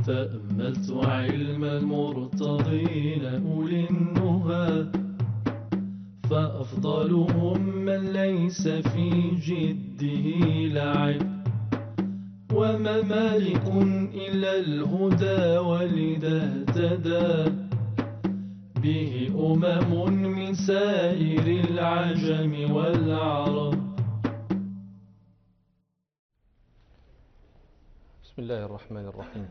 تأملت علم المرتضين أولي النهى، فأفضلهم من ليس في جده لعب، وما مالك إلا الهدى ولذا اهتدى به من سائر العجم والعرب. بسم الله الرحمن الرحيم.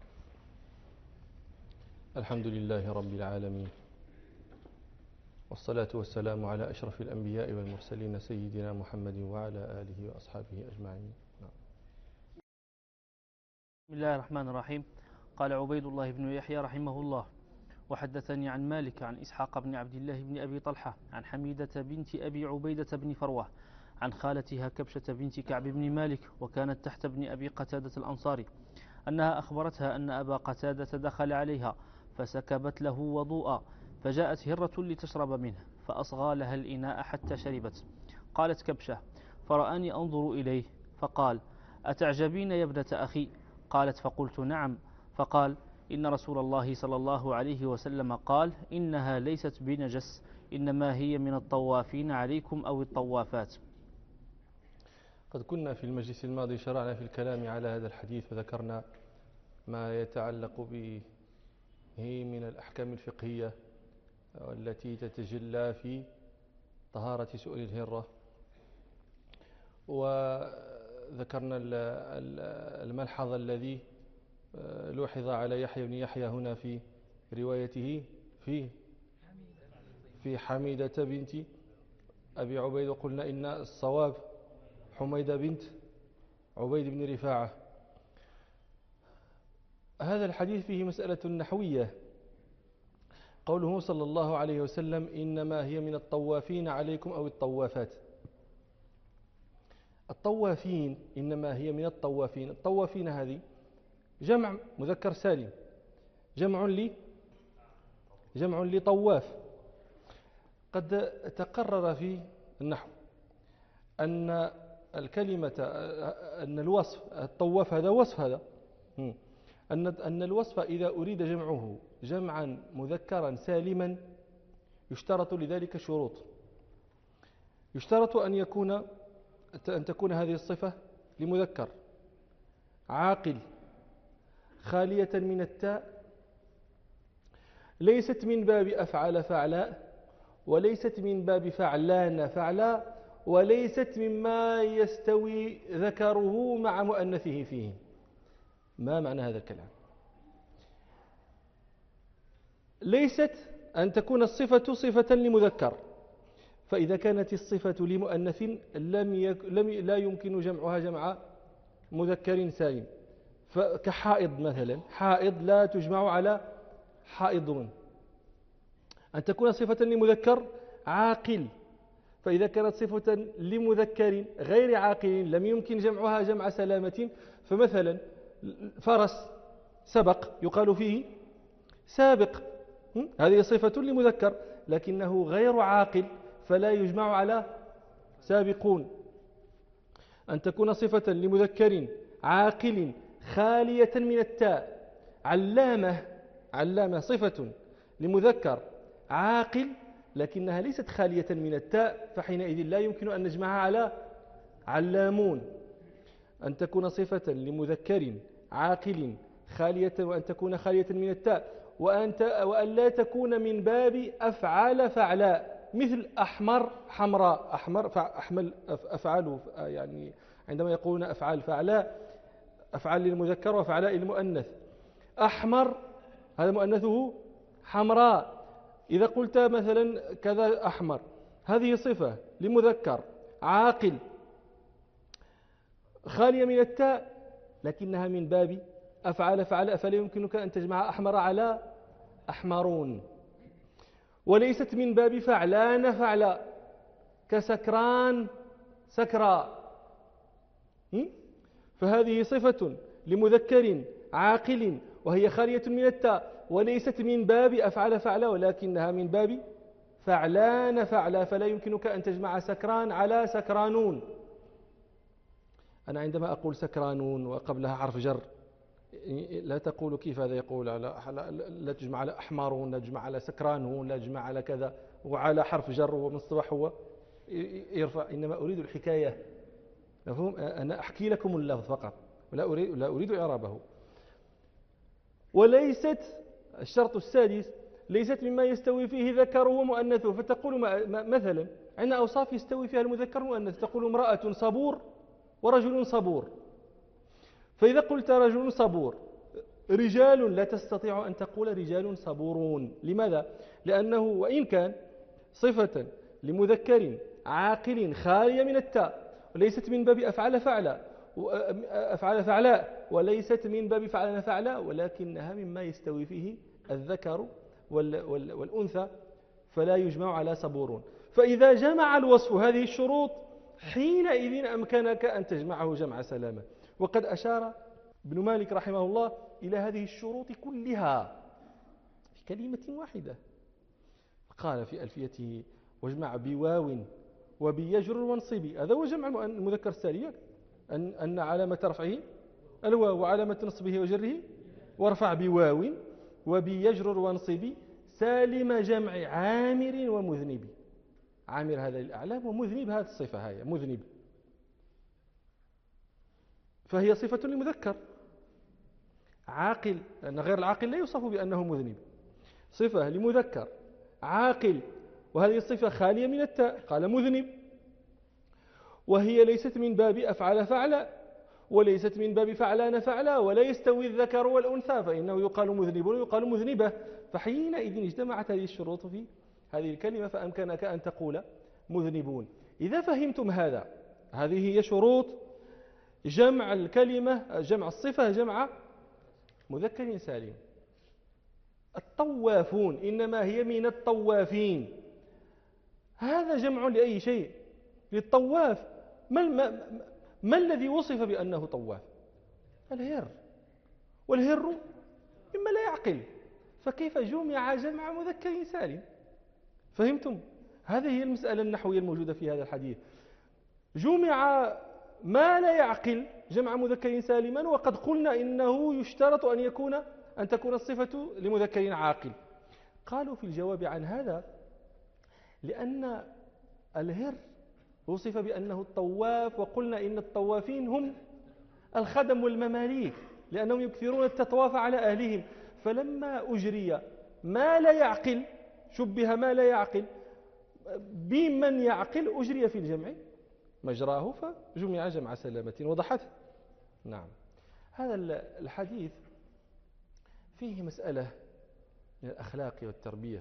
الحمد لله رب العالمين، والصلاة والسلام على أشرف الأنبياء والمرسلين سيدنا محمد وعلى آله وأصحابه أجمعين. بسم الله الرحمن الرحيم. قال عبيد الله بن يحيى رحمه الله: وحدثني عن مالك عن إسحاق بن عبد الله بن أبي طلحة عن حميدة بنت أبي عبيدة بن فروة عن خالتها كبشة بنت كعب بن مالك، وكانت تحت ابن أبي قتادة الأنصاري، أنها أخبرتها أن أبا قتادة دخل عليها فسكبت له وضوءا، فجاءت هرة لتشرب منه فأصغى لها الإناء حتى شربت. قالت كبشة: فرآني أنظر إليه فقال: أتعجبين يا ابنة أخي؟ قالت: فقلت: نعم. فقال: إن رسول الله صلى الله عليه وسلم قال: إنها ليست بنجس، إنما هي من الطوافين عليكم أو الطوافات. قد كنا في المجلس الماضي شرعنا في الكلام على هذا الحديث، وذكرنا ما يتعلق به من الأحكام الفقهية التي تتجلى في طهارة سؤل الهرة، وذكرنا الملحظ الذي لوحظ على يحيى بن يحيى هنا في روايته في حميدة بنت أبي عبيد، وقلنا إن الصواب حميدة بنت عبيد بن رفاعة. هذا الحديث فيه مسألة نحوية، قوله صلى الله عليه وسلم: إنما هي من الطوافين عليكم أو الطوافات. الطوافين، إنما هي من الطوافين. الطوافين هذه جمع مذكر سالم، جمع لطواف. قد تقرر في النحو أن الكلمة، أن الوصف الطواف هذا وصف، هذا أن الوصف إذا أريد جمعه جمعا مذكرا سالما يشترط لذلك شروط. يشترط أن تكون هذه الصفة لمذكر عاقل خالية من التاء، ليست من باب أفعل فعلاء، وليست من باب فعلان فعلاء، وليست مما يستوي ذكره مع مؤنثه فيه. ما معنى هذا الكلام؟ ليست أن تكون الصفة صفة لمذكر، فإذا كانت الصفة لمؤنث لا يمكن جمعها جمع مذكر سالم. كحائض مثلا، حائض لا تجمع على حائضون. أن تكون صفة لمذكر عاقل، فإذا كانت صفة لمذكر غير عاقل لم يمكن جمعها جمع سلامة. فمثلا فرس سبق يقال فيه سابق، هذه صفة لمذكر لكنه غير عاقل فلا يجمع على سابقون. أن تكون صفة لمذكر عاقل خالية من التاء. علامة صفة لمذكر عاقل لكنها ليست خالية من التاء، فحينئذ لا يمكن أن نجمعها على علامون. أن تكون صفة لمذكر عاقل خالية، وأن تكون خالية من التاء، وأن لا تكون من باب أفعال فعلاء، مثل أحمر حمراء. أحمر فأحمل أفعاله، يعني عندما يقولون أفعال فعلاء، أفعال للمذكر وفعلاء للمؤنث. أحمر هذا مؤنثه حمراء. إذا قلت مثلا كذا أحمر، هذه صفة لمذكر عاقل خالية من التاء لكنها من باب أفعال فعلاء، فلا يمكنك أن تجمع أحمر على أحمرون. وليست من باب فعلان فعلاء، كسكران سكراء. فهذه صفة لمذكر عاقل وهي خالية من التاء، وليست من باب أفعل فعلاء ولكنها من باب فعلان فعلاء، فلا يمكنك أن تجمع سكران على سكرانون. أنا عندما أقول سكرانون وقبلها حرف جر لا تقول كيف هذا يقول لا تجمع على أحمرون، لا تجمع على سكرانون، لا تجمع على كذا، وعلى حرف جر ومن الصباح هو يرفع. إنما أريد الحكاية، مفهوم؟ أنا أحكي لكم اللفظ فقط، لا أريد إعرابه. وليست الشرط السادس ليست مما يستوي فيه ذكره ومؤنثه. فتقول مثلا عندنا أوصاف يستوي فيها المذكر والمؤنث، تقول امرأة صبور ورجل صبور. فإذا قلت رجل صبور، رجال لا تستطيع أن تقول رجال صبورون. لماذا؟ لأنه وإن كان صفة لمذكر عاقل خالية من التاء، وليست من باب أفعل فعلاء، وليست من باب فعلنا فعلاء، ولكنها مما يستوي فيه الذكر والأنثى، فلا يجمع على صبورون. فإذا جمع الوصف هذه الشروط حينئذ أمكنك أن تجمعه جمع سلامة. وقد أشار ابن مالك رحمه الله إلى هذه الشروط كلها في كلمة واحدة. قال في ألفيته: واجمع بواو وبيجر وانصبي. هذا هو جمع المذكر السالم، أن علامة رفعه الواو وعلامة نصبه وجره، وارفع بواو وبيجر وانصبي سالم جمع عامر ومذنب. عامر هذا الأعلام، ومذنب هذه الصفة، هي مذنب، فهي صفة لمذكر عاقل، لأن غير العاقل لا يوصف بأنه مذنب. صفة لمذكر عاقل، وهذه الصفة خالية من التاء، قال مذنب. وهي ليست من باب أفعل فعل، وليست من باب فعلان فعلا، ولا يستوي الذكر والأنثى، فإنه يقال مذنب ويقال مذنبة. فحينئذ اجتمعت هذه الشروط في هذه الكلمة، فأمكنك أن تقول مذنبون. إذا فهمتم هذا، هذه هي شروط جمع الكلمة، جمع الصفة جمع مذكر سالم. الطوافون إنما هي من الطوافين، هذا جمع لأي شيء، للطواف. ما الذي وصف بأنه طواف؟ الهر، والهر مما لا يعقل، فكيف جمع جمع مذكر سالم؟ فهمتم؟ هذه هي المسألة النحوية الموجودة في هذا الحديث. جمع ما لا يعقل جمع مذكر سالما، وقد قلنا إنه يشترط أن تكون الصفة لمذكر عاقل. قالوا في الجواب عن هذا: لأن الهر وصف بأنه الطواف، وقلنا إن الطوافين هم الخدم والمماليك، لأنهم يكثرون التطواف على أهلهم. فلما أجري ما لا يعقل، شبه ما لا يعقل بمن يعقل، أجري في الجمع مجراه فجمع جمع سلامة. وضحت؟ نعم. هذا الحديث فيه مسألة من الأخلاق والتربية.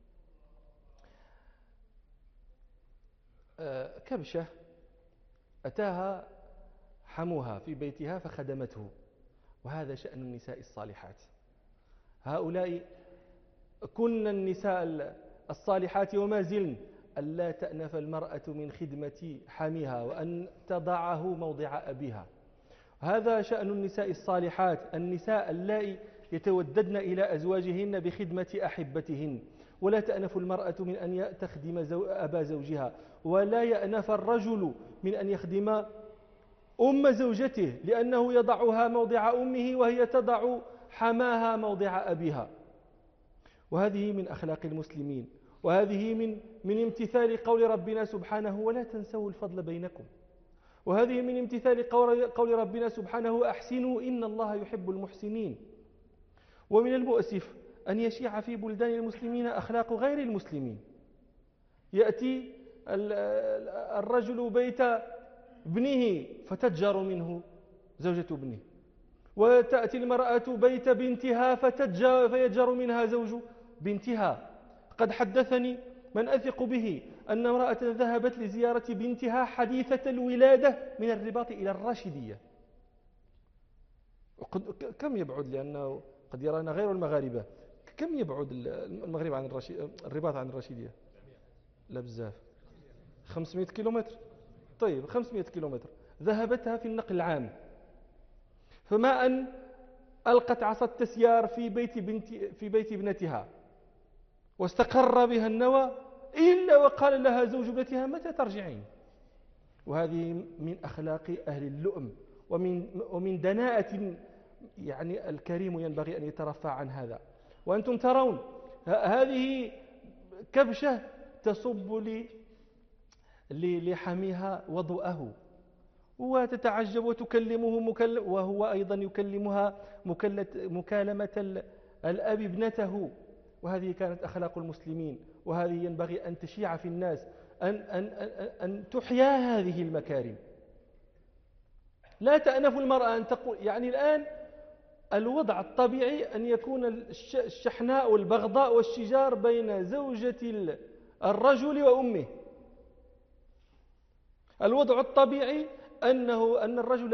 كبشة أتاها حموها في بيتها فخدمته، وهذا شأن النساء الصالحات. هؤلاء كن النساء الصالحات وما زلن ألا تأنف المرأة من خدمة حميها وأن تضعه موضع أبيها. هذا شأن النساء الصالحات، النساء اللائي يتوددن إلى أزواجهن بخدمة أحبتهن. ولا تأنف المرأة من أن تخدم أبا زوجها، ولا يأنف الرجل من أن يخدم أم زوجته، لأنه يضعها موضع أمه وهي تضع حماها موضع أبيها. وهذه من أخلاق المسلمين، وهذه من امتثال قول ربنا سبحانه: ولا تنسوا الفضل بينكم. وهذه من امتثال قول ربنا سبحانه: أحسنوا إن الله يحب المحسنين. ومن المؤسف أن يشيع في بلدان المسلمين أخلاق غير المسلمين. يأتي الرجل بيت ابنه فتتجر منه زوجة ابنه، وتأتي المرأة بيت بنتها فيتجر منها زوج بنتها. قد حدثني من أثق به أن امرأة ذهبت لزيارة بنتها حديثة الولادة من الرباط إلى الراشدية. كم يبعد، لأنه قد يرانا غير المغاربة، كم يبعد المغرب عن الرباط عن الراشدية؟ لا بزاف، 500 كيلومتر. طيب 500 كيلومتر ذهبتها في النقل العام، فما أن ألقت عصا التسيار في بيت ابنتها واستقر بها النوى، إلا وقال لها زوج ابنتها: متى ترجعين؟ وهذه من أخلاق أهل اللؤم، ومن دناءة يعني الكريم ينبغي أن يترفع عن هذا. وأنتم ترون هذه كبشة تصب لحميها وضوءه، وتتعجب وتكلمه وهو أيضا يكلمها مكالمة الأب ابنته. وهذه كانت أخلاق المسلمين، وهذه ينبغي أن تشيع في الناس، أن تحيا هذه المكارم. لا تأنف المرأة أن تقول، يعني الآن الوضع الطبيعي أن يكون الشحناء والبغضاء والشجار بين زوجة الرجل وأمه. الوضع الطبيعي أن الرجل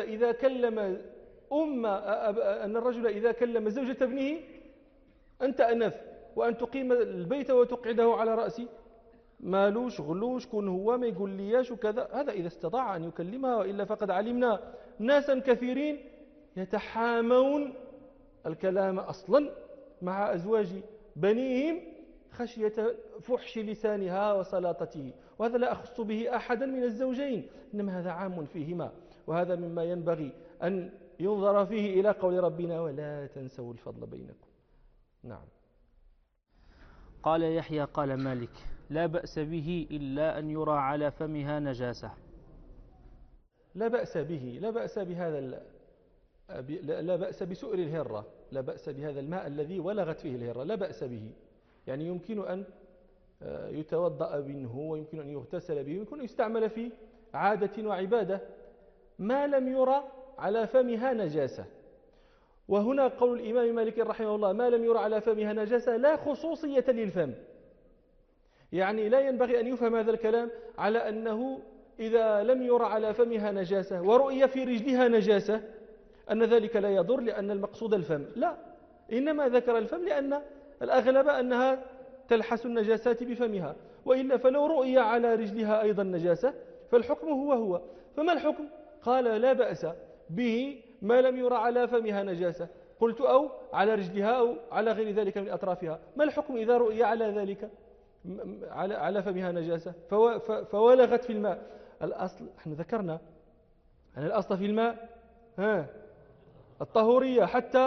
إذا كلم زوجة ابنه أن تأنف، وأن تقيم البيت وتقعده على رأسي، مالوش غلوش كن هو ما يقول لياش وكذا. هذا إذا استطاع أن يكلمها، وإلا فقد علمنا ناسا كثيرين يتحامون الكلام أصلا مع أزواج بنيهم خشية فحش لسانها وسلاطته. وهذا لا أخص به أحدا من الزوجين، إنما هذا عام فيهما، وهذا مما ينبغي أن ينظر فيه إلى قول ربنا ولا تنسوا الفضل بينكم. نعم. قال يحيى قال مالك لا بأس به إلا أن يرى على فمها نجاسة. لا بأس به، لا بأس بهذا لا بأس بسؤر الهرة، لا بأس بهذا الماء الذي ولغت فيه الهرة، لا بأس به. يعني يمكن أن يتوضأ منه، ويمكن أن يغتسل به، ويمكن أن يستعمل في عادة وعبادة ما لم يرى على فمها نجاسة. وهنا قول الإمام مالك رحمه الله ما لم يرى على فمها نجاسة لا خصوصية للفم. يعني لا ينبغي أن يفهم هذا الكلام على أنه إذا لم يرى على فمها نجاسة ورؤية في رجلها نجاسة أن ذلك لا يضر، لأن المقصود الفم. لا، إنما ذكر الفم لأن الأغلب أنها تلحس النجاسات بفمها، وإلا فلو رؤية على رجلها أيضا نجاسة فالحكم هو. فما الحكم؟ قال لا بأس به ما لم يرى على فمها نجاسة. قلت أو على رجلها أو على غير ذلك من أطرافها. ما الحكم إذا رؤية على ذلك على فمها نجاسة فولغت في الماء؟ الأصل احنا ذكرنا أن الأصل في الماء الطهورية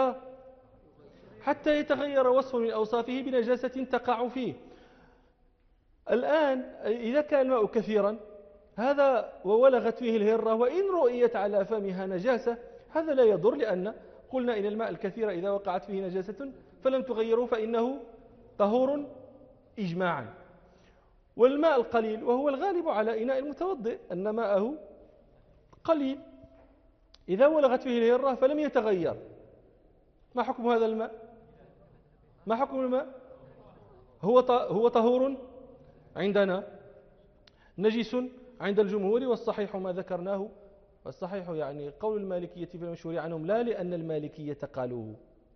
حتى يتغير وصف من أوصافه بنجاسة تقع فيه. الآن إذا كان الماء كثيرا هذا وولغت فيه الهرة، وإن رؤيت على فمها نجاسة هذا لا يضر، لأن قلنا إن الماء الكثير إذا وقعت فيه نجاسة فلم تغيره فإنه طهور إجماعا. والماء القليل وهو الغالب على إناء المتوضئ أن ماءه قليل إذا ولغت فيه الهرة فلم يتغير، ما حكم هذا الماء؟ ما حكم الماء؟ هو طهور عندنا، نجس عند الجمهور، والصحيح ما ذكرناه. والصحيح يعني قول المالكية في المشهور عنهم، لا لأن المالكية قالوه،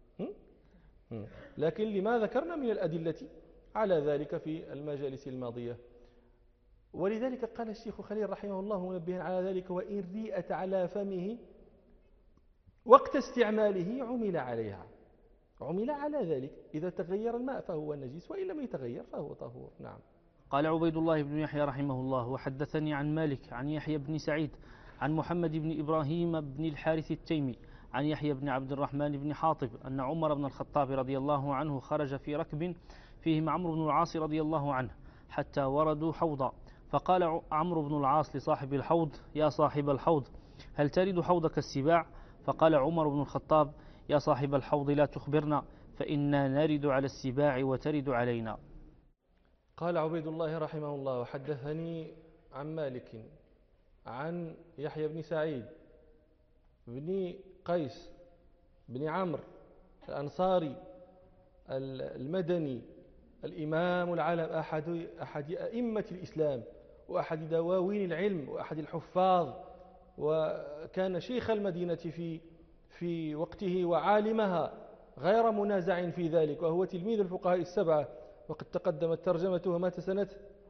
لكن لما ذكرنا من الأدلة على ذلك في المجالس الماضية. ولذلك قال الشيخ خليل رحمه الله منبها على ذلك وإن ريئت على فمه وقت استعماله عمل على ذلك. إذا تغير الماء فهو نجس، وإن لم يتغير فهو طهور. نعم. قال عبيد الله بن يحيى رحمه الله وحدثني عن مالك عن يحيى بن سعيد عن محمد بن إبراهيم بن الحارث التيمي عن يحيى بن عبد الرحمن بن حاطب أن عمر بن الخطاب رضي الله عنه خرج في ركب فيهم عمرو بن العاص رضي الله عنه حتى وردوا حوضا، فقال عمرو بن العاص لصاحب الحوض يا صاحب الحوض هل ترد حوضك السباع؟ فقال عمر بن الخطاب يا صاحب الحوض لا تخبرنا فإنا نرد على السباع وترد علينا. قال عبيد الله رحمه الله وحدثني عن مالك عن يحيى بن سعيد بن قيس بن عمرو الأنصاري المدني الإمام العالم، أحد أئمة الإسلام وأحد دواوين العلم وأحد الحفاظ، وكان شيخ المدينة في وقته وعالمها غير منازع في ذلك، وهو تلميذ الفقهاء السبعة، وقد تقدمت ترجمته مات سنة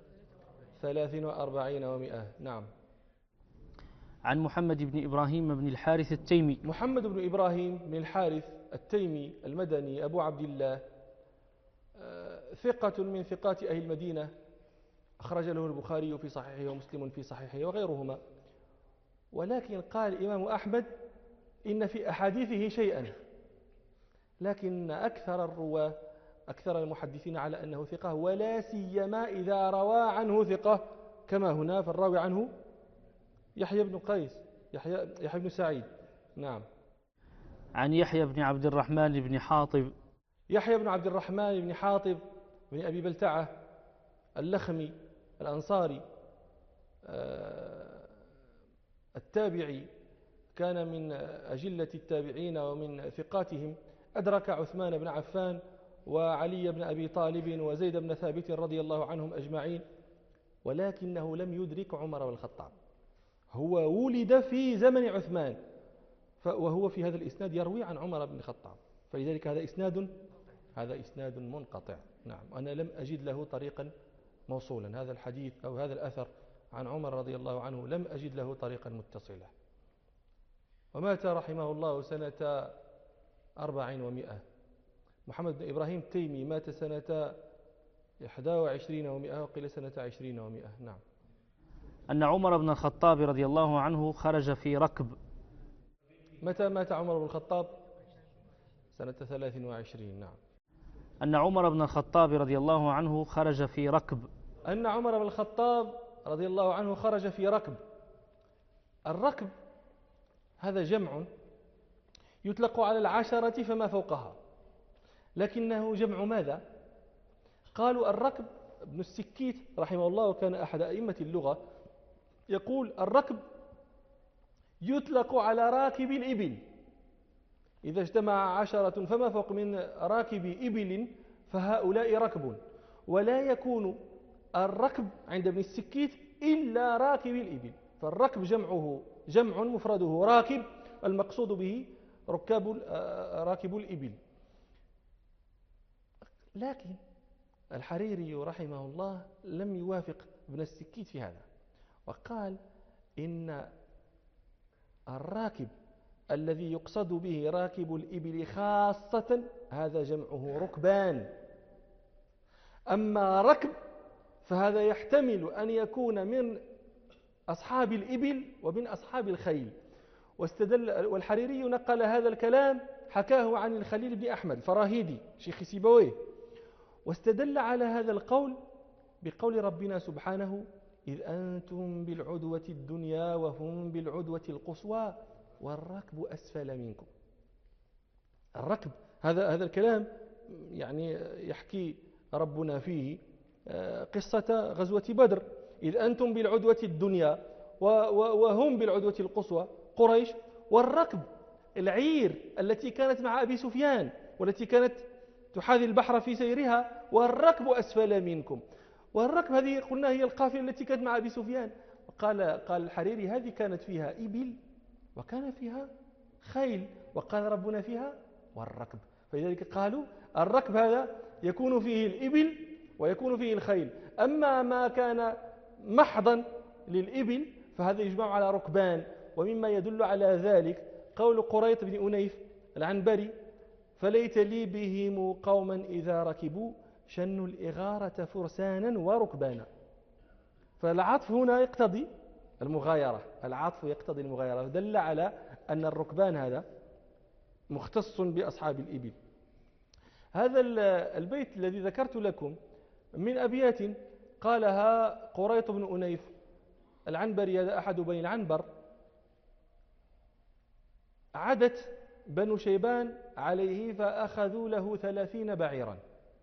43 و100. نعم. عن محمد بن إبراهيم بن الحارث التيمي. محمد بن إبراهيم بن الحارث التيمي المدني أبو عبد الله، ثقة من ثقات أهل المدينة، أخرج له البخاري في صحيحه ومسلم في صحيحه وغيرهما. ولكن قال الإمام أحمد إن في أحاديثه شيئا لكن أكثر الرواة أكثر المحدثين على أنه ثقة، ولا سيما إذا روى عنه ثقة كما هنا، فالراوي عنه يحيى بن قيس، يحيى بن سعيد. نعم. عن يحيى بن عبد الرحمن بن حاطب. يحيى بن عبد الرحمن بن حاطب بن أبي بلتعة اللخمي الأنصاري التابعي، كان من أجلة التابعين ومن ثقاتهم، أدرك عثمان بن عفان وعلي بن أبي طالب وزيد بن ثابت رضي الله عنهم أجمعين، ولكنه لم يدرك عمر بن الخطاب. هو ولد في زمن عثمان، وهو في هذا الإسناد يروي عن عمر بن الخطاب، فلذلك هذا إسناد منقطع. نعم. أنا لم أجد له طريقا موصولا، هذا الحديث أو هذا الأثر عن عمر رضي الله عنه لم أجد له طريقا متصلا. ومات رحمه الله سنة 400. محمد بن إبراهيم التيمي مات سنة 21 و100 وقيل سنة 20 و100. نعم. أن عمر بن الخطاب رضي الله عنه خرج في ركب. متى مات عمر بن الخطاب؟ سنة 23. نعم. أن عمر بن الخطاب رضي الله عنه خرج في ركب. أن عمر بن الخطاب رضي الله عنه خرج في ركب. الركب هذا جمع يطلق على 10 فما فوقها، لكنه جمع ماذا؟ قالوا الركب. ابن السكيت رحمه الله وكان أحد أئمة اللغة يقول الركب يطلق على راكب الإبل، إذا اجتمع 10 فما فوق من راكب إبل فهؤلاء ركب، ولا يكون الركب عند ابن السكيت إلا راكب الإبل، فالركب جمع مفرده راكب، المقصود به راكب الإبل. لكن الحريري رحمه الله لم يوافق ابن السكيت في هذا، وقال إن الراكب الذي يقصد به راكب الإبل خاصة هذا جمعه ركبان، أما ركب فهذا يحتمل أن يكون من أصحاب الإبل ومن أصحاب الخيل. والحريري نقل هذا الكلام، حكاه عن الخليل بن أحمد الفراهيدي شيخ سيبويه، واستدل على هذا القول بقول ربنا سبحانه إذ أنتم بالعدوة الدنيا وهم بالعدوة القصوى والركب أسفل منكم. الركب هذا الكلام يعني يحكي ربنا فيه قصة غزوة بدر، إذ أنتم بالعدوة الدنيا وهم بالعدوة القصوى قريش، والركب العير التي كانت مع أبي سفيان والتي كانت تحاذي البحر في سيرها، والركب أسفل منكم. والركب هذه قلنا هي القافلة التي كانت مع أبي سفيان. قال الحريري هذه كانت فيها إبل وكان فيها خيل، وقال ربنا فيها والركب، فلذلك قالوا الركب هذا يكون فيه الإبل ويكون فيه الخيل، أما ما كان محضا للإبل فهذا يجمع على ركبان. ومما يدل على ذلك قول قريط بن أنيف العنبري فليت لي بهم قوما إذا ركبوا شنوا الإغارة فرسانا وركبانا. فالعطف هنا يقتضي المغايرة، العطف يقتضي المغايرة، دل على أن الركبان هذا مختص بأصحاب الإبل. هذا البيت الذي ذكرت لكم من أبيات قالها قريط بن أنيف العنبري، هذا أحد بني العنبر، عدت بنو شيبان عليه فأخذوا له 30 بعيرا،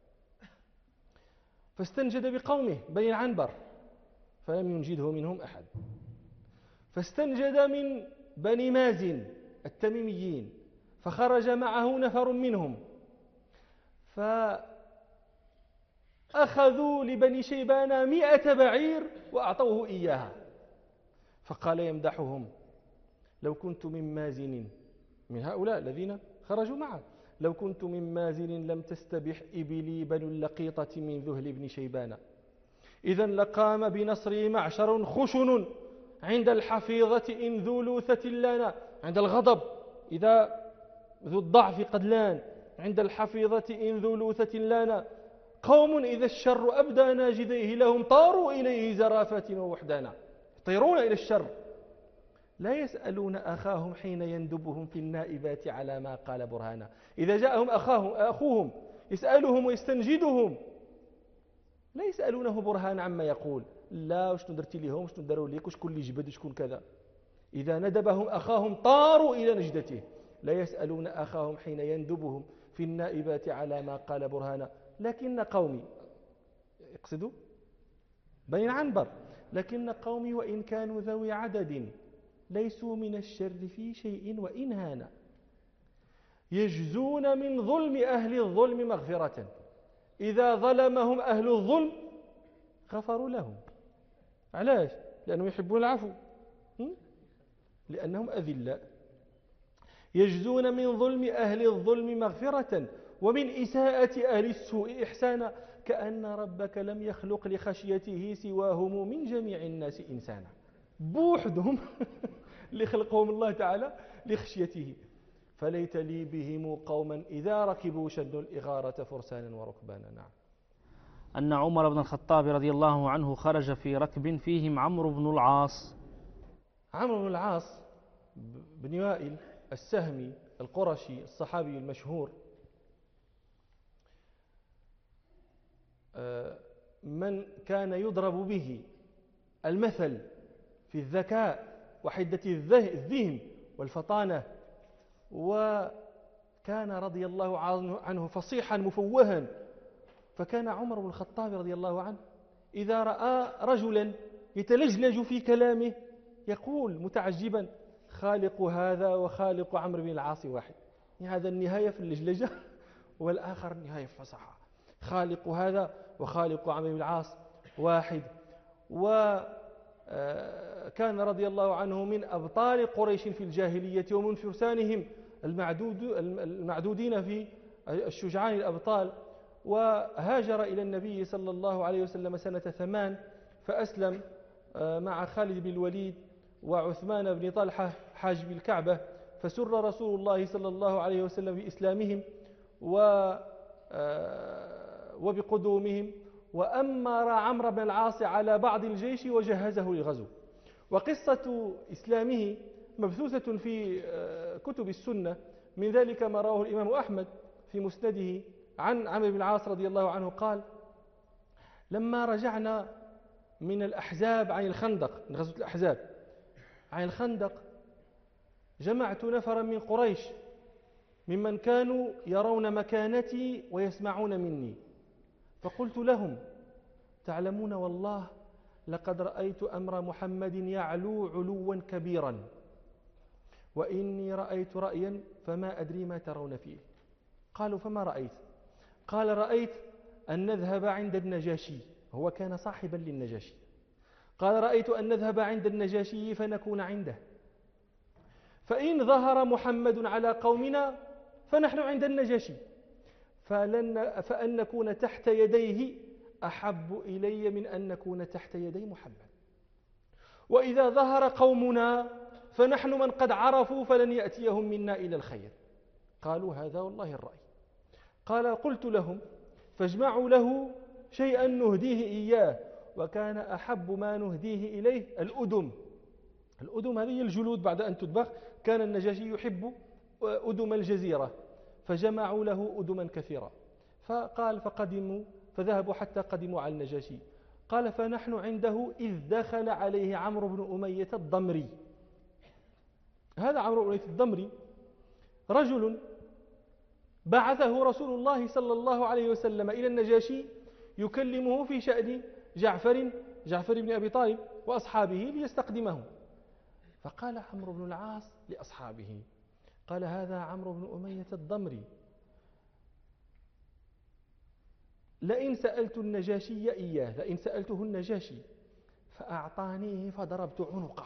فاستنجد بقومه بني العنبر فلم ينجده منهم أحد، فاستنجد من بني مازن التميميين فخرج معه نفر منهم، فأخذوا لبني شيبان 100 بعير وأعطوه إياها، فقال يمدحهم لو كنت من مازن، من هؤلاء الذين خرجوا معه، لو كنت من مازن لم تستبح إبلي بنو اللقيطة من ذهل بن شيبان، إذا لقام بنصري معشر خشن عند الحفيظة إن ذو لوثة لنا، عند الغضب إذا ذو الضعف قد لان، عند الحفيظة إن ذو لوثة لنا، قوم إذا الشر أبدى ناجذيه لهم طاروا إليه زرافة ووحدانا، يطيرون إلى الشر لا يسألون أخاهم حين يندبهم في النائبات على ما قال برهانا. إذا جاءهم أخوهم يسألهم ويستنجدهم لا يسألونه برهان عما يقول، لا وشنو درتي لهم وشنو داروا ليك وشكون اللي جبد وشكون كذا. إذا ندبهم أخاهم طاروا إلى نجدته. لا يسألون أخاهم حين يندبهم في النائبات على ما قال برهانا لكن قومي، يقصدوا بني العنبر، لكن قومي وإن كانوا ذوي عدد ليسوا من الشر في شيء وإن هانا، يجزون من ظلم أهل الظلم مغفرة، إذا ظلمهم أهل الظلم غفروا لهم. علاش؟ لأنهم يحبون العفو، لأنهم أذلاء. يجزون من ظلم أهل الظلم مغفرة ومن إساءة أهل السوء إحسانا، كأن ربك لم يخلق لخشيته سواهم من جميع الناس إنسانا. بوحدهم اللي خلقهم الله تعالى لخشيته. فليت لي بهم قوما إذا ركبوا شدوا الإغارة فرسانا وركبانا. نعم. أن عمر بن الخطاب رضي الله عنه خرج في ركب فيهم عمرو بن العاص. عمرو بن العاص بن وائل السهمي القرشي الصحابي المشهور، من كان يضرب به المثل في الذكاء وحدة الذهن والفطانة، وكان رضي الله عنه فصيحا مفوها. فكان عمر بن الخطاب رضي الله عنه إذا رأى رجلا يتلجلج في كلامه يقول متعجبا: خالق هذا وخالق عمرو بن العاص واحد. هذا النهاية في اللجلجة والآخر النهاية في الفصاحة. خالق هذا وخالق عمرو بن العاص واحد. وكان رضي الله عنه من أبطال قريش في الجاهلية ومن فرسانهم المعدودين في الشجعان الأبطال. وهاجر إلى النبي صلى الله عليه وسلم سنة 8 فأسلم مع خالد بن الوليد وعثمان بن طلحة حاجب الكعبة، فسر رسول الله صلى الله عليه وسلم بإسلامهم وبقدومهم، وأمر عمرو بن العاص على بعض الجيش وجهزه للغزو. وقصة إسلامه مبثوثة في كتب السنة، من ذلك ما رواه الإمام أحمد في مسنده عن عمرو بن العاص رضي الله عنه قال: لما رجعنا من الأحزاب عن الخندق، من غزوة الأحزاب عن الخندق، جمعت نفرا من قريش ممن كانوا يرون مكانتي ويسمعون مني، فقلت لهم: تعلمون والله لقد رأيت أمر محمد يعلو علوا كبيرا، وإني رأيت رأيا فما أدري ما ترون فيه. قالوا: فما رأيت؟ قال: رأيت أن نذهب عند النجاشي، هو كان صاحبا للنجاشي. قال: رأيت أن نذهب عند النجاشي فنكون عنده، فإن ظهر محمد على قومنا فنحن عند النجاشي، فأن نكون تحت يديه أحب إلي من أن نكون تحت يدي محمد، وإذا ظهر قومنا فنحن من قد عرفوا فلن يأتيهم منا إلى الخير. قالوا: هذا والله الرأي. قال: قلت لهم: فاجمعوا له شيئا نهديه إياه. وكان أحب ما نهديه إليه الأدم. الأدم هذه الجلود بعد أن تطبخ، كان النجاشي يحب أدم الجزيرة، فجمعوا له أدما كثيرة. فقال: فذهبوا حتى قدموا على النجاشي. قال: فنحن عنده إذ دخل عليه عمرو بن أمية الضمري. هذا عمرو بن أمية الضمري رجل بعثه رسول الله صلى الله عليه وسلم إلى النجاشي يكلمه في شأن جعفر بن أبي طالب وأصحابه ليستقدمه. فقال عمرو بن العاص لأصحابه، قال: هذا عمرو بن أمية الضمري، لئن سألت النجاشي إياه، لئن سألته النجاشي فأعطانيه فضربت عنقه.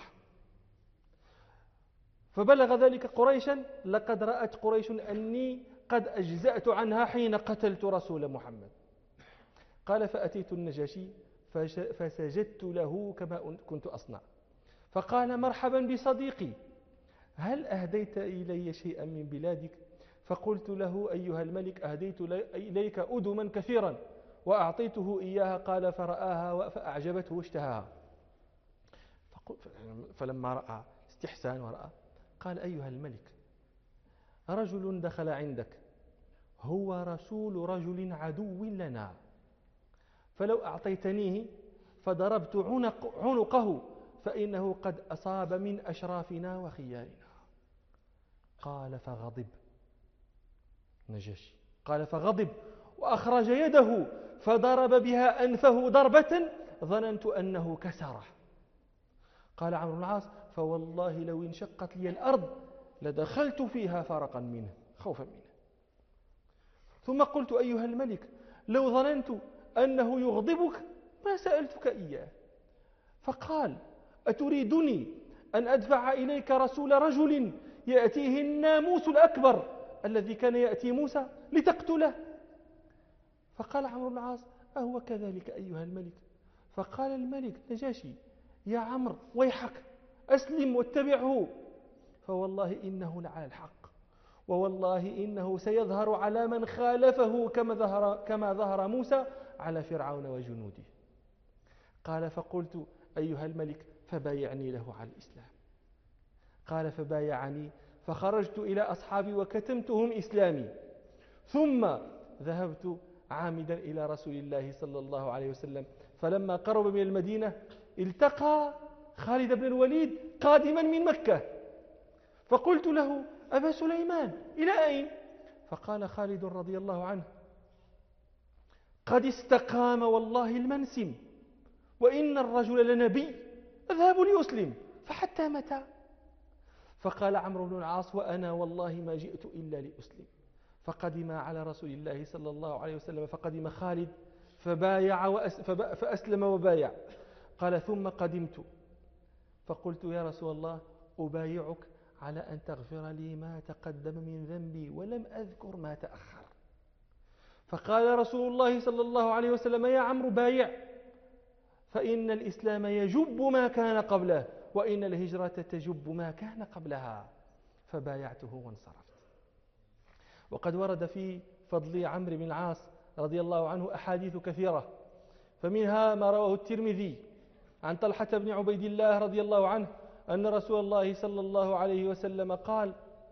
فبلغ ذلك قريشا، لقد رأت قريش أني قد أجزأت عنها حين قتلت رسول محمد. قال: فأتيت النجاشي فسجدت له كما كنت أصنع، فقال: مرحبا بصديقي، هل أهديت إلي شيئا من بلادك؟ فقلت له: أيها الملك، أهديت إليك أدما كثيرا وأعطيته إياها. قال: فرآها فأعجبته واشتهاها. فلما رأى استحسان ورأى. قال أيها الملك، رجل دخل عندك هو رسول رجل عدو لنا، فلو أعطيتنيه فضربت عنقه فإنه قد أصاب من أشرافنا وخيارنا. قال فغضب نجاشي، قال فغضب وأخرج يده فضرب بها أنفه ضربة ظننت أنه كسره. قال عمرو بن العاص فوالله لو انشقت لي الأرض لدخلت فيها فرقا منه خوفا منه. ثم قلت أيها الملك، لو ظننت أنه يغضبك ما سألتك إياه. فقال أتريدني أن أدفع إليك رسول رجل يأتيه الناموس الأكبر الذي كان يأتي موسى لتقتله؟ فقال عمرو بن العاص أهو كذلك أيها الملك؟ فقال الملك نجاشي يا عمرو ويحك أسلم واتبعه، فوالله إنه لعلى الحق، ووالله إنه سيظهر على من خالفه كما ظهر موسى على فرعون وجنوده. قال فقلت أيها الملك فبايعني له على الإسلام. قال فبايعني، فخرجت إلى أصحابي وكتمتهم إسلامي، ثم ذهبت عامدا إلى رسول الله صلى الله عليه وسلم. فلما قرب من المدينة التقى خالد بن الوليد قادما من مكة، فقلت له أبا سليمان إلى أين؟ فقال خالد رضي الله عنه قد استقام والله المنسم، وإن الرجل لنبي أذهب ليسلم، فحتى متى؟ فقال عمرو بن العاص وأنا والله ما جئت إلا لأسلم. فقدم على رسول الله صلى الله عليه وسلم، فقدم خالد فبايع فأسلم وبايع. قال ثم قدمت فقلت يا رسول الله أبايعك على أن تغفر لي ما تقدم من ذنبي ولم أذكر ما تأخر. فقال رسول الله صلى الله عليه وسلم يا عمرو بايع، فإن الإسلام يجب ما كان قبله، وإن الهجرة تجب ما كان قبلها. فبايعته وانصرفت. وقد ورد في فضل عمرو بن العاص رضي الله عنه أحاديث كثيرة، فمنها ما رواه الترمذي عن طلحة بن عبيد الله رضي الله عنه أن رسول الله صلى الله عليه وسلم قال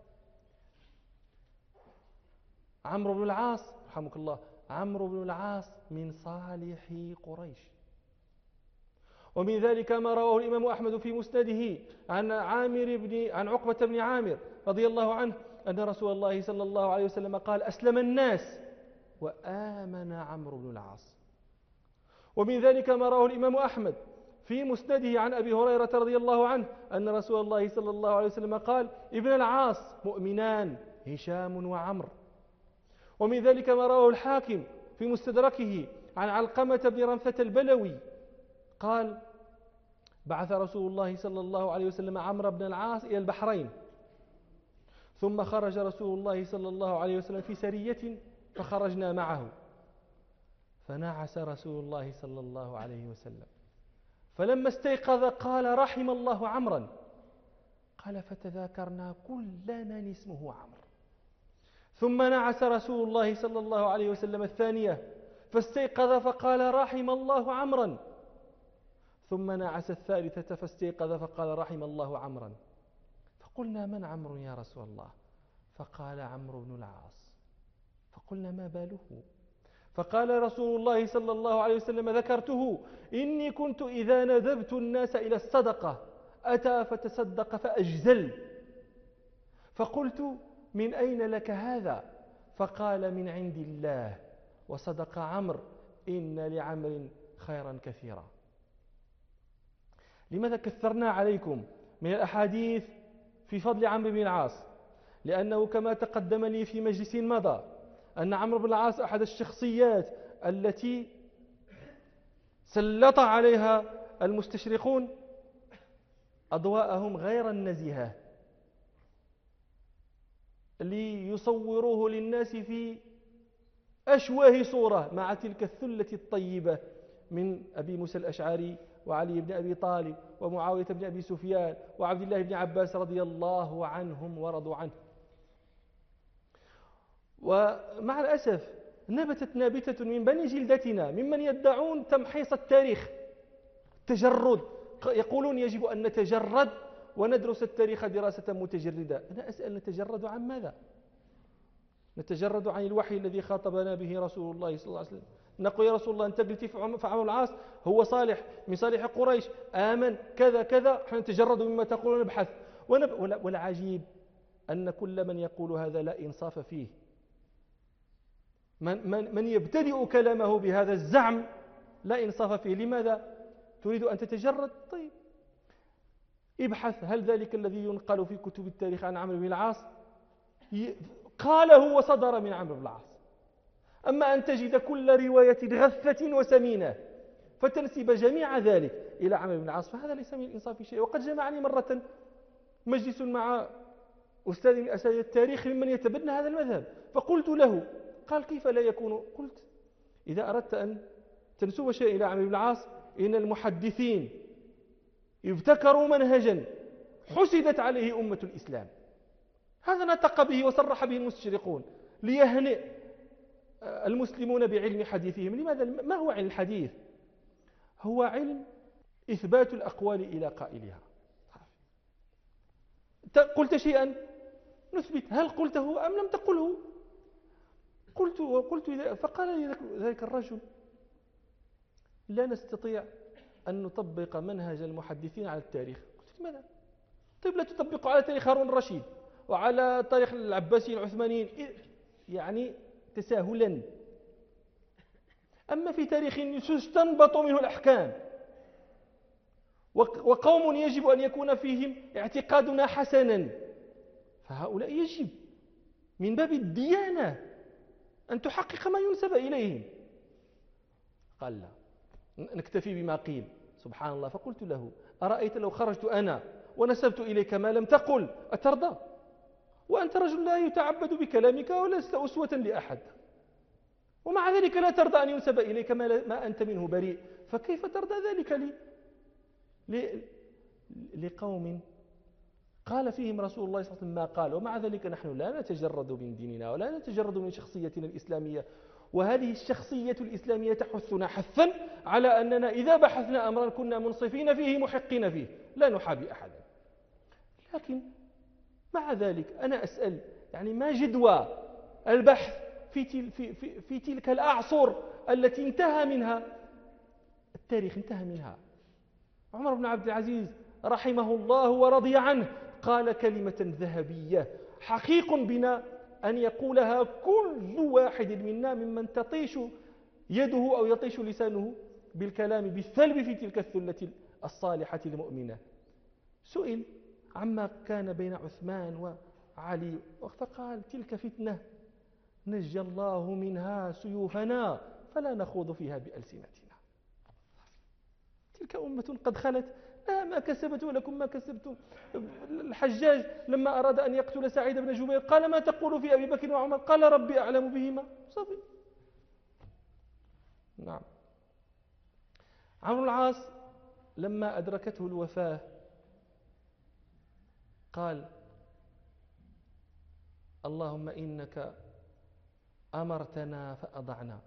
عمرو بن العاص رحمك الله، عمرو بن العاص من صالح قريش. ومن ذلك ما رواه الإمام أحمد في مسنده عن عقبة بن عامر رضي الله عنه أن رسول الله صلى الله عليه وسلم قال أسلم الناس وآمن عمرو بن العاص. ومن ذلك ما رواه الإمام أحمد في مسنده عن أبي هريرة رضي الله عنه أن رسول الله صلى الله عليه وسلم قال ابن العاص مؤمنان هشام وعمر. ومن ذلك ما رواه الحاكم في مستدركه عن علقمة بن رمثة البلوي قال بعث رسول الله صلى الله عليه وسلم عمرو بن العاص إلى البحرين، ثم خرج رسول الله صلى الله عليه وسلم في سرية فخرجنا معه، فنعس رسول الله صلى الله عليه وسلم، فلما استيقظ قال رحم الله عمرا. قال فتذاكرنا كلنا اسمه عمرو. ثم نعس رسول الله صلى الله عليه وسلم الثانية فاستيقظ فقال رحم الله عمرا. ثم نعس الثالثة فاستيقظ فقال رحم الله عمرا. فقلنا من عمرو يا رسول الله؟ فقال عمرو بن العاص. فقلنا ما باله؟ فقال رسول الله صلى الله عليه وسلم ذكرته إني كنت إذا ندبت الناس إلى الصدقة أتى فتصدق فأجزل، فقلت من أين لك هذا؟ فقال من عند الله. وصدق عمرو إن لعمر خيرا كثيرا. لماذا كثرنا عليكم من الأحاديث في فضل عمرو بن العاص؟ لأنه كما تقدم لي في مجلس مضى أن عمرو بن العاص أحد الشخصيات التي سلط عليها المستشرقون أضواءهم غير النزيهة ليصوروه للناس في أشواه صورة مع تلك الثلة الطيبة من أبي موسى الأشعري وعلي بن أبي طالب ومعاوية بن أبي سفيان وعبد الله بن عباس رضي الله عنهم ورضوا عنه. ومع الأسف نبتت نابتة من بني جلدتنا ممن يدعون تمحيص التاريخ، تجرد، يقولون يجب أن نتجرد وندرس التاريخ دراسة متجردة. أنا أسأل نتجرد عن ماذا؟ نتجرد عن الوحي الذي خاطبنا به رسول الله صلى الله عليه وسلم. نقول يا رسول الله أنت قلت في عمرو العاص هو صالح من صالح قريش آمن كذا كذا، نحن نتجرد مما تقول ونبحث. والعجيب أن كل من يقول هذا لا إنصاف فيه. من يبتدئ كلامه بهذا الزعم لا إنصاف فيه. لماذا تريد أن تتجرد؟ طيب ابحث هل ذلك الذي ينقل في كتب التاريخ عن عمرو بن العاص قاله وصدر من عمرو بن العاص. أما أن تجد كل رواية غثة وسمينة فتنسب جميع ذلك إلى عمرو بن العاص، فهذا ليس من الإنصاف شيء. وقد جمعني مرة مجلس مع أستاذ من أساتذة التاريخ ممن يتبنى هذا المذهب، فقلت له، قال كيف لا يكون؟ قلت إذا أردت أن تنسب شيء إلى عمرو بن العاص إن المحدثين ابتكروا منهجا حسدت عليه أمة الإسلام، هذا نطق به وصرح به المستشرقون ليهنئ المسلمون بعلم حديثهم. لماذا؟ ما هو علم الحديث؟ هو علم إثبات الأقوال إلى قائلها. قلت شيئا نثبت هل قلته أم لم تقله. قلت فقال لي ذلك الرجل لا نستطيع أن نطبق منهج المحدثين على التاريخ. قلت لماذا؟ طيب لا تطبقوا على تاريخ هارون الرشيد وعلى تاريخ العباسيين العثمانيين يعني تساهلا. أما في تاريخ يستنبط منه الأحكام وقوم يجب أن يكون فيهم اعتقادنا حسنا، فهؤلاء يجب من باب الديانة أن تحقق ما ينسب إليهم. قال لا نكتفي بما قيل. سبحان الله. فقلت له أرأيت لو خرجت أنا ونسبت إليك ما لم تقل أترضى؟ وأنت رجل لا يتعبد بكلامك ولست أسوة لأحد، ومع ذلك لا ترضى أن ينسب إليك ما أنت منه بريء، فكيف ترضى ذلك لقوم قال فيهم رسول الله صلى الله عليه وسلم ما قال، ومع ذلك نحن لا نتجرد من ديننا ولا نتجرد من شخصيتنا الإسلامية. وهذه الشخصية الإسلامية تحثنا حثا على أننا إذا بحثنا أمرا كنا منصفين فيه محقين فيه لا نحابي أحدا. لكن مع ذلك أنا أسأل يعني ما جدوى البحث في تلك الأعصر التي انتهى منها التاريخ، انتهى منها. عمر بن عبد العزيز رحمه الله ورضي عنه قال كلمة ذهبية حقيق بنا أن يقولها كل واحد منا ممن تطيش يده أو يطيش لسانه بالكلام بالثلب في تلك الثلة الصالحة المؤمنة. سئل عما كان بين عثمان وعلي فقال تلك فتنة نجى الله منها سيوفنا فلا نخوض فيها بألسنتنا. تلك أمة قد خلت لها ما كسبت ولكم ما كسبتم. الحجاج لما أراد أن يقتل سعيد بن جبير قال ما تقول في أبي بكر وعمر؟ قال ربي أعلم بهما. صفي. نعم. عمرو العاص لما أدركته الوفاة قال اللهم إنك أمرتنا فأضعنا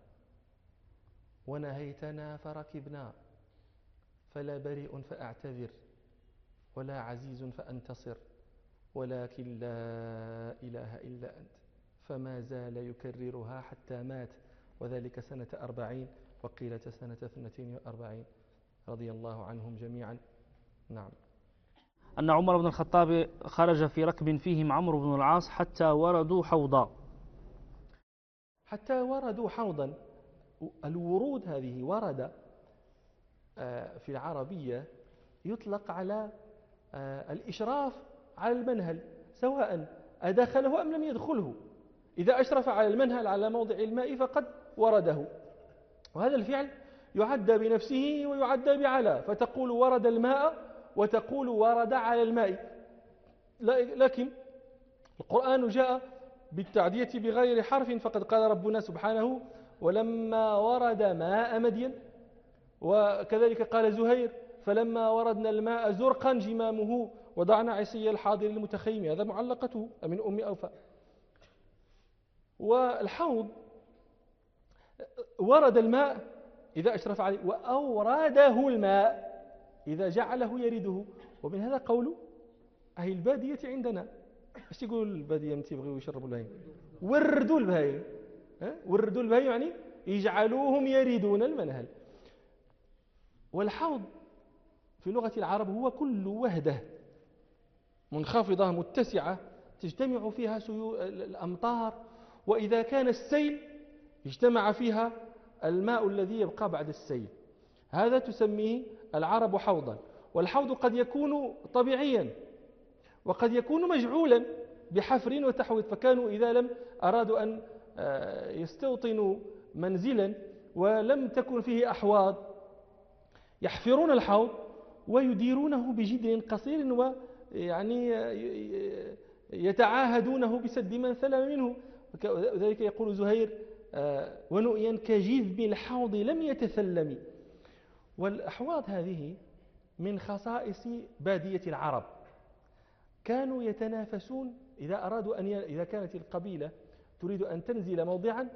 ونهيتنا فركبنا فلا بريء فأعتذر ولا عزيز فأنتصر ولكن لا إله إلا أنت. فما زال يكررها حتى مات، وذلك سنة 40 وقيلة سنة 42 رضي الله عنهم جميعا. نعم. أن عمر بن الخطاب خرج في ركب فيهم عمرو بن العاص حتى وردوا حوضا. حتى وردوا حوضا. الورود هذه ورد في العربية يطلق على الإشراف على المنهل سواء أدخله أم لم يدخله. إذا أشرف على المنهل على موضع الماء فقد ورده، وهذا الفعل يعدى بنفسه ويعدى بعلى، فتقول ورد الماء وتقول ورد على الماء. لكن القرآن جاء بالتعدية بغير حرف، فقد قال ربنا سبحانه ولما ورد ماء مدين، وكذلك قال زهير فلما وردنا الماء زرقا جمامه وضعنا عصي الحاضر المتخيم، هذا معلقته من أم أوفى. والحوض ورد الماء إذا أشرف عليه، وأورده الماء إذا جعله يرده. ومن هذا قول أهي البادية عندنا ايش يقولوا البادية من تيبغيو يشربوا البهايم؟ وردوا البهايم، وردوا البهايم يعني يجعلوهم يريدون المنهل. والحوض في لغة العرب هو كل وهدة منخفضة متسعة تجتمع فيها الأمطار، وإذا كان السيل اجتمع فيها الماء الذي يبقى بعد السيل، هذا تسميه العرب حوضا. والحوض قد يكون طبيعيا وقد يكون مجعولا بحفر وتحويط، فكانوا إذا لم أرادوا أن يستوطنوا منزلا ولم تكن فيه أحواض يحفرون الحوض ويديرونه بجدر قصير، ويعني يتعاهدونه بسد من ثلم منه. وذلك يقول زهير ونؤيا كجذب الحوض لم يتثلم. والأحواض هذه من خصائص بادية العرب، كانوا يتنافسون إذا أرادوا إذا كانت القبيلة تريد أن تنزل موضعا،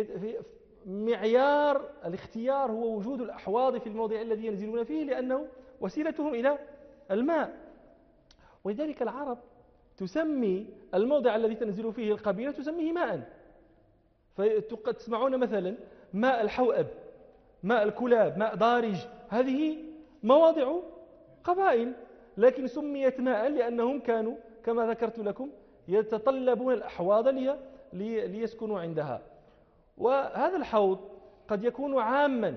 معيار الاختيار هو وجود الأحواض في الموضع الذي ينزلون فيه، لأنه وسيلتهم إلى الماء. ولذلك العرب تسمي الموضع الذي تنزل فيه القبيلة تسميه ماء. فتسمعون مثلا ماء الحوأب، ماء الكلاب، ماء ضارج، هذه مواضع قبائل، لكن سميت ماء لأنهم كانوا كما ذكرت لكم يتطلبون الأحواض ليسكنوا عندها. وهذا الحوض قد يكون عاما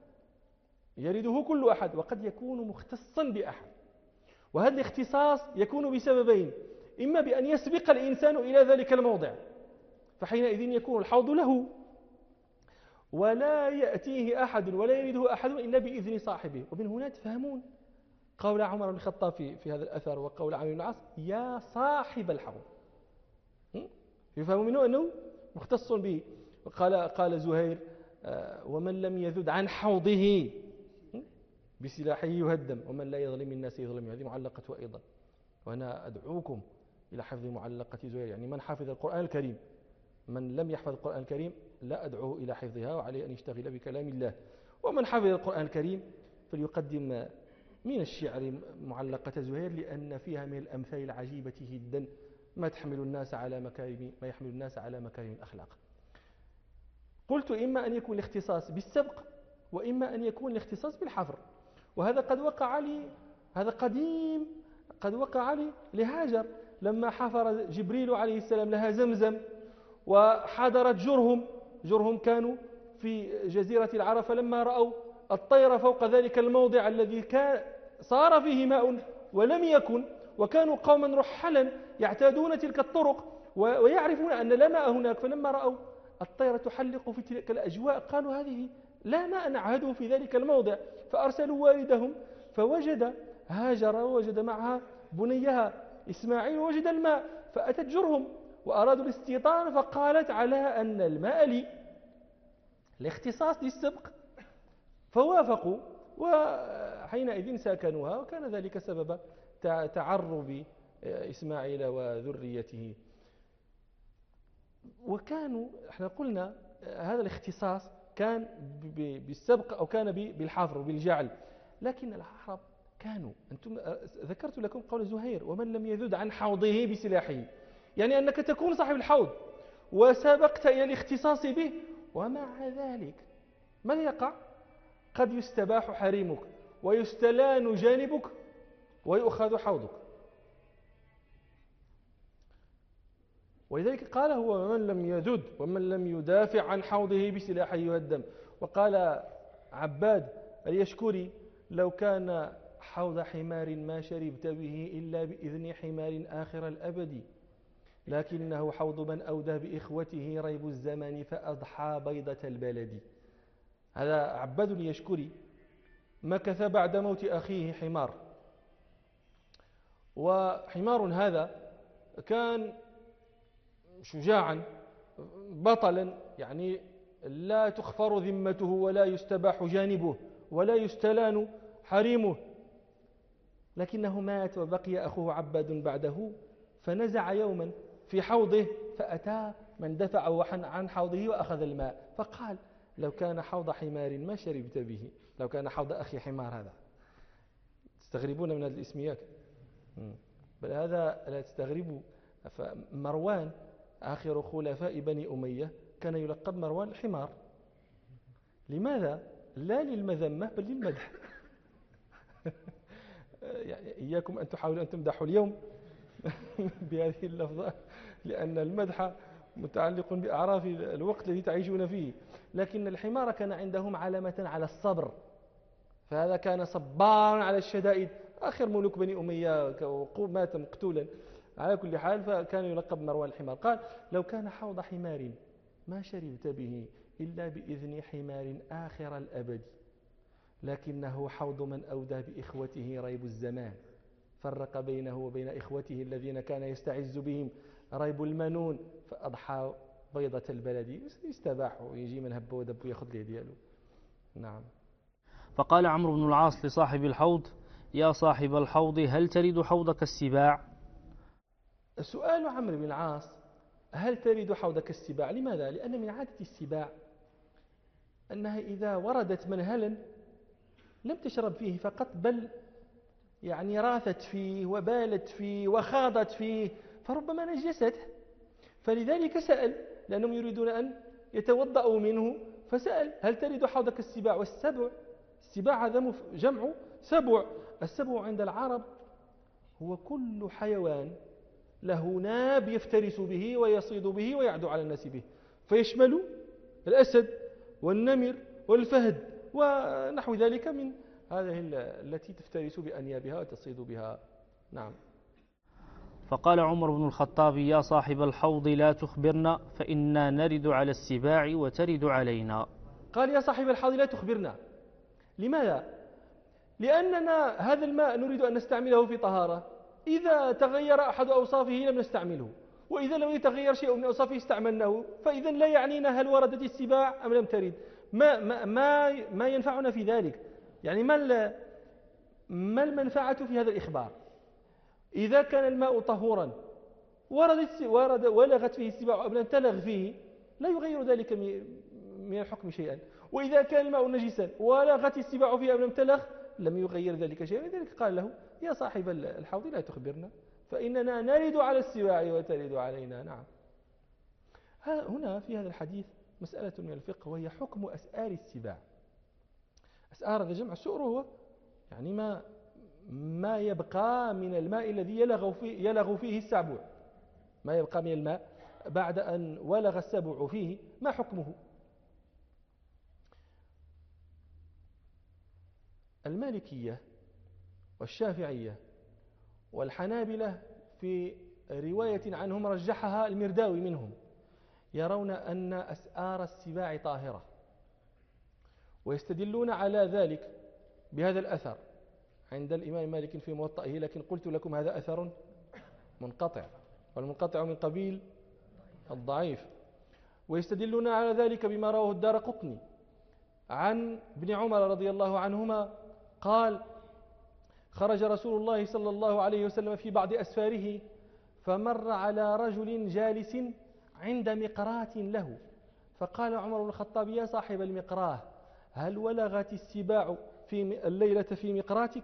يرده كل أحد، وقد يكون مختصا بأحد. وهذا الاختصاص يكون بسببين: إما بأن يسبق الإنسان إلى ذلك الموضع فحينئذ يكون الحوض له، ولا يأتيه أحد ولا يريده أحد إلا بإذن صاحبه. ومن هنا تفهمون قول عمر بن الخطاب في هذا الأثر وقول عمرو بن العاص يا صاحب الحوض، يفهم منه أنه مختص به. قال زهير ومن لم يذد عن حوضه بسلاحه يهدم، ومن لا يظلم الناس يظلم. هذه معلقة أيضا، وأنا أدعوكم إلى حفظ معلقة زهير، يعني من حفظ القرآن الكريم. من لم يحفظ القرآن الكريم لا أدعوه إلى حفظها، وعليه أن يشتغل بكلام الله. ومن حفظ القرآن الكريم فليقدم من الشعر معلقة زهير، لأن فيها من الأمثال العجيبة جدا ما يحمل الناس على مكارم الأخلاق. قلت إما أن يكون الاختصاص بالسبق، وإما أن يكون الاختصاص بالحفر. وهذا قد وقع لي، هذا قديم، قد وقع لي لهاجر لما حفر جبريل عليه السلام لها زمزم وحضرت جرهم كانوا في جزيرة العرب، فلما رأوا الطير فوق ذلك الموضع الذي صار فيه ماء ولم يكن، وكانوا قوما رحلا يعتادون تلك الطرق ويعرفون أن لا ماء هناك، فلما رأوا الطير تحلق في تلك الأجواء قالوا هذه لا ماء نعهده في ذلك الموضع، فأرسلوا والدهم فوجد هاجر ووجد معها بنيها إسماعيل ووجد الماء، فأتت جرهم وأرادوا الاستيطان، فقالت على أن الماء لي، الاختصاص للسبق، فوافقوا، وحينئذ ساكنوها، وكان ذلك سبب تعرب إسماعيل وذريته. وكانوا احنا قلنا هذا الاختصاص كان بالسبق أو كان بالحفر وبالجعل، لكن العرب كانوا، أنتم ذكرت لكم قول زهير ومن لم يذد عن حوضه بسلاحه، يعني أنك تكون صاحب الحوض وسبقت إلى الاختصاص به، ومع ذلك ماذا يقع؟ قد يستباح حريمك ويستلان جانبك ويؤخذ حوضك. ولذلك قال هو ومن لم يذد ومن لم يدافع عن حوضه بسلاحه يهدم. وقال عباد اليشكري لو كان حوض حمار ما شربت به إلا بإذن حمار آخر الأبد، لكنه حوض من أودى بإخوته ريب الزمان فأضحى بيضة البلد. هذا عباد اليشكري مكث بعد موت أخيه حمار، وحمار هذا كان شجاعا بطلا، يعني لا تخفر ذمته ولا يستباح جانبه ولا يستلان حريمه، لكنه مات وبقي أخوه عباد بعده، فنزع يوما في حوضه فأتى من دفعه عن حوضه وأخذ الماء، فقال لو كان حوض حمار ما شربت به، لو كان حوض أخي حمار. هذا تستغربون من هذه الاسميات. بل هذا لا تستغربوا. فمروان آخر خلفاء بني أمية كان يلقب مروان الحمار. لماذا؟ لا للمذمة بل للمدح. يعني إياكم أن تحاولوا أن تمدحوا اليوم بهذه اللفظة، لأن المدح متعلق بأعراف الوقت الذي تعيشون فيه. لكن الحمار كان عندهم علامة على الصبر، فهذا كان صبارا على الشدائد. آخر ملوك بني أمية مات مقتولا. على كل حال فكان يلقب مروان الحمار. قال: لو كان حوض حمار ما شربت به إلا بإذن حمار آخر الأبد، لكنه حوض من أودى بإخوته ريب الزمان، فرق بينه وبين إخوته الذين كان يستعز بهم ريب المنون، فأضحى بيضة البلد. يستباحوا، يجي من هب ودب ويأخذ ليه دياله. نعم. فقال عمرو بن العاص لصاحب الحوض: يا صاحب الحوض هل ترد حوضك السباع؟ سؤال عمرو بن العاص: هل ترد حوضك السباع؟ لماذا؟ لأن من عادة السباع أنها إذا وردت منهلا لم تشرب فيه فقط، بل يعني راثت فيه وبالت فيه وخاضت فيه، فربما نجسته. فلذلك سأل، لأنهم يريدون أن يتوضأوا منه، فسأل: هل ترد حوضك السباع؟ والسبع، السباع هذا جمع سبع. السبع عند العرب هو كل حيوان له ناب يفترس به ويصيد به ويعدو على الناس به، فيشمل الأسد والنمر والفهد ونحو ذلك من هذه التي تفترس بأنيابها وتصيد بها. نعم. فقال عمر بن الخطاب: يا صاحب الحوض لا تخبرنا، فإنا نرد على السباع وترد علينا. قال: يا صاحب الحوض لا تخبرنا. لماذا؟ لأننا هذا الماء نريد أن نستعمله في طهارة، إذا تغير أحد أوصافه لم نستعمله، وإذا لم يتغير شيء من أوصافه استعملناه، فإذا لا يعنينا هل وردت السباع أم لم ترد. ما ينفعنا في ذلك. يعني ما المنفعة في هذا الإخبار؟ إذا كان الماء طهورا ولغت فيه السباع أم لم تلغ فيه، لا يغير ذلك من الحكم شيئا. وإذا كان الماء نجسا ولغت السباع فيه أم لم تلغ، لم يغير ذلك شيئا. لذلك قال له: يا صاحب الحوض لا تخبرنا، فإننا نرد على السباع وترد علينا. نعم. هنا في هذا الحديث مسألة من الفقه، وهي حكم أسآر السباع. أسآر هذا جمع سؤر، هو يعني ما يبقى من الماء الذي يلغ فيه السبع، ما يبقى من الماء بعد أن ولغ السبع فيه، ما حكمه؟ المالكية والشافعية والحنابلة في رواية عنهم رجحها المرداوي منهم، يرون أن أسآر السباع طاهرة، ويستدلون على ذلك بهذا الأثر عند الإمام مالك في موطئه. لكن قلت لكم هذا أثر منقطع، والمنقطع من قبيل الضعيف. ويستدلون على ذلك بما رواه الدارقطني عن ابن عمر رضي الله عنهما قال: خرج رسول الله صلى الله عليه وسلم في بعض أسفاره، فمر على رجل جالس عند مقراة له، فقال عمر بن الخطاب: يا صاحب المقراه، هل ولغت السباع في الليلة في مقراتك؟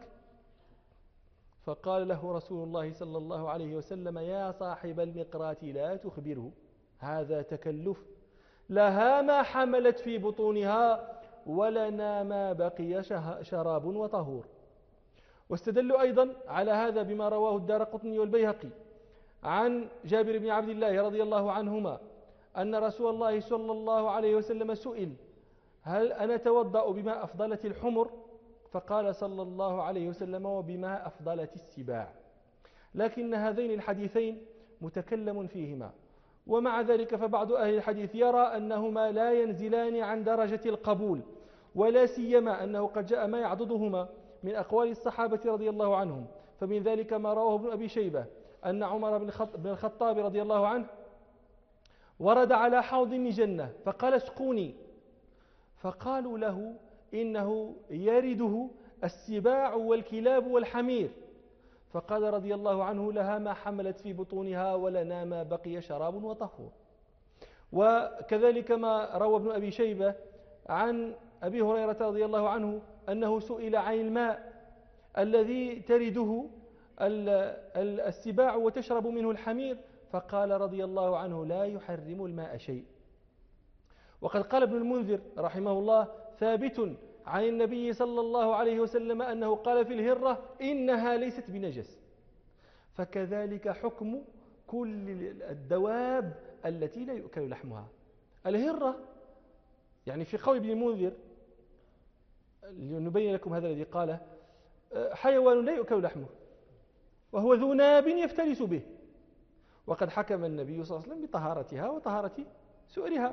فقال له رسول الله صلى الله عليه وسلم: يا صاحب المقرات لا تخبره، هذا تكلف، لها ما حملت في بطونها ولنا ما بقي شراب وطهور. واستدلوا أيضا على هذا بما رواه الدارقطني والبيهقي عن جابر بن عبد الله رضي الله عنهما أن رسول الله صلى الله عليه وسلم سئل: هل أنا توضأ بما أفضلت الحمر؟ فقال صلى الله عليه وسلم: وبما أفضلت السباع. لكن هذين الحديثين متكلم فيهما، ومع ذلك فبعض أهل الحديث يرى أنهما لا ينزلان عن درجة القبول، ولا سيما أنه قد جاء ما يعضدهما من أقوال الصحابة رضي الله عنهم. فمن ذلك ما رواه ابن أبي شيبة أن عمر بن الخطاب رضي الله عنه ورد على حوض مجنة فقال: اسقوني، فقالوا له: إنه يرده السباع والكلاب والحمير. فقال رضي الله عنه: لها ما حملت في بطونها ولنا ما بقي شراب وطهور. وكذلك ما روى ابن أبي شيبة عن أبي هريرة رضي الله عنه أنه سئل عن الماء الذي ترده السباع وتشرب منه الحمير؟ فقال رضي الله عنه لا يحرم الماء شيء. وقد قال ابن المنذر رحمه الله ثابت عن النبي صلى الله عليه وسلم أنه قال في الهرة إنها ليست بنجس. فكذلك حكم كل الدواب التي لا يؤكل لحمها. الهرة يعني في قول ابن المنذر لنبين لكم هذا الذي قاله حيوان لا يؤكل لحمه وهو ذو ناب يفترس به، وقد حكم النبي صلى الله عليه وسلم بطهارتها وطهارة سؤرها.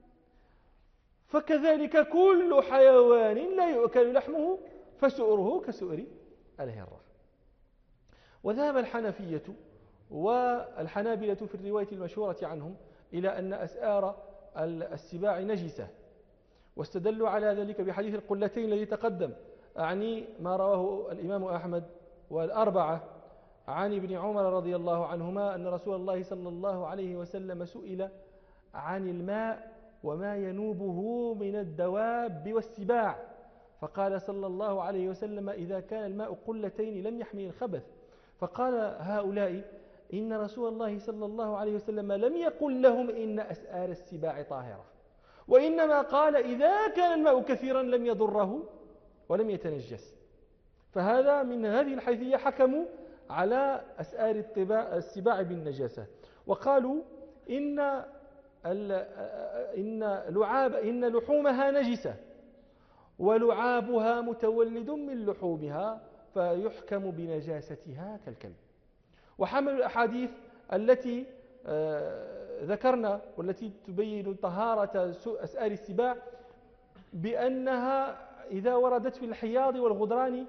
فكذلك كل حيوان لا يؤكل لحمه فسؤره كسؤر الهرة. وذهب الحنفية والحنابلة في الرواية المشهورة عنهم إلى أن أسآر السباع نجسة، واستدلوا على ذلك بحديث القلتين الذي تقدم، أعني ما رواه الإمام أحمد والأربعة عن ابن عمر رضي الله عنهما أن رسول الله صلى الله عليه وسلم سئل عن الماء وما ينوبه من الدواب والسباع، فقال صلى الله عليه وسلم إذا كان الماء قلتين لم يحمل الخبث. فقال هؤلاء إن رسول الله صلى الله عليه وسلم لم يقل لهم إن أسآر السباع طاهرة، وإنما قال إذا كان الماء كثيرا لم يضره ولم يتنجس. فهذا من هذه الحيثية حكموا على أسآر السباع بالنجاسة، وقالوا إن لحومها نجسة ولعابها متولد من لحومها فيحكم بنجاستها كالكلب. وحملوا الأحاديث التي ذكرنا والتي تبين طهارة أسآر السباع بأنها إذا وردت في الحياض والغدران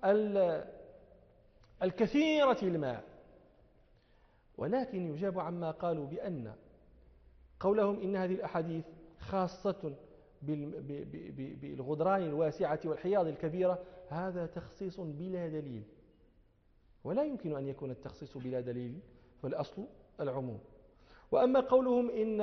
الكثيرة الماء. ولكن يجاب عما قالوا بأن قولهم إن هذه الأحاديث خاصة بالغدران الواسعة والحياض الكبيرة، هذا تخصيص بلا دليل، ولا يمكن أن يكون التخصيص بلا دليل، فالأصل العموم. وأما قولهم إن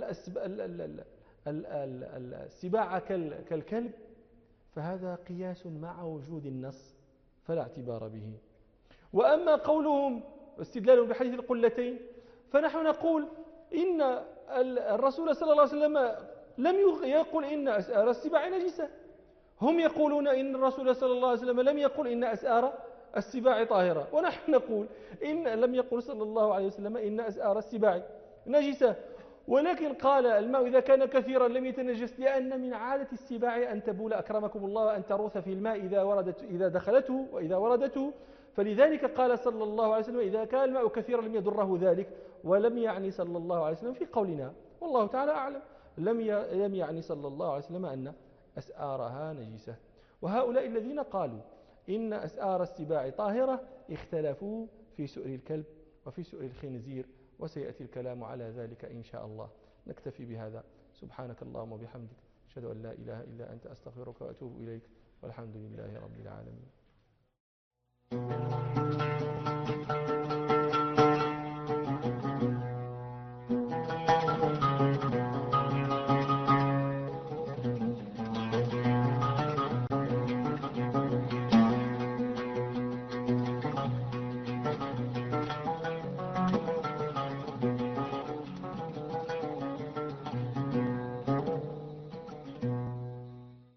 السباع كالكلب فهذا قياس مع وجود النص فلا اعتبار به. وأما قولهم استدلالهم بحديث القلتين فنحن نقول إن الرسول صلى الله عليه وسلم لم يقل إن أسآر السباع نجسة، هم يقولون إن الرسول صلى الله عليه وسلم لم يقل إن أسآر السباع طاهرة، ونحن نقول إن لم يقل صلى الله عليه وسلم إن أسآر السباع نجسة، ولكن قال الماء إذا كان كثيرا لم يتنجس، لأن من عادة السباع أن تبول أكرمكم الله وأن تروث في الماء إذا دخلته وإذا وردته. فلذلك قال صلى الله عليه وسلم إذا كان الماء كثيرا لم يضره ذلك، ولم يعني صلى الله عليه وسلم في قولنا والله تعالى أعلم لم يعني صلى الله عليه وسلم أن أسآرها نجسة. وهؤلاء الذين قالوا إن أسآر السباع طاهرة اختلفوا في سؤر الكلب وفي سؤر الخنزير، وسيأتي الكلام على ذلك إن شاء الله. نكتفي بهذا، سبحانك اللهم وبحمدك أشهد أن لا إله إلا أنت أستغفرك وأتوب إليك، والحمد لله رب العالمين.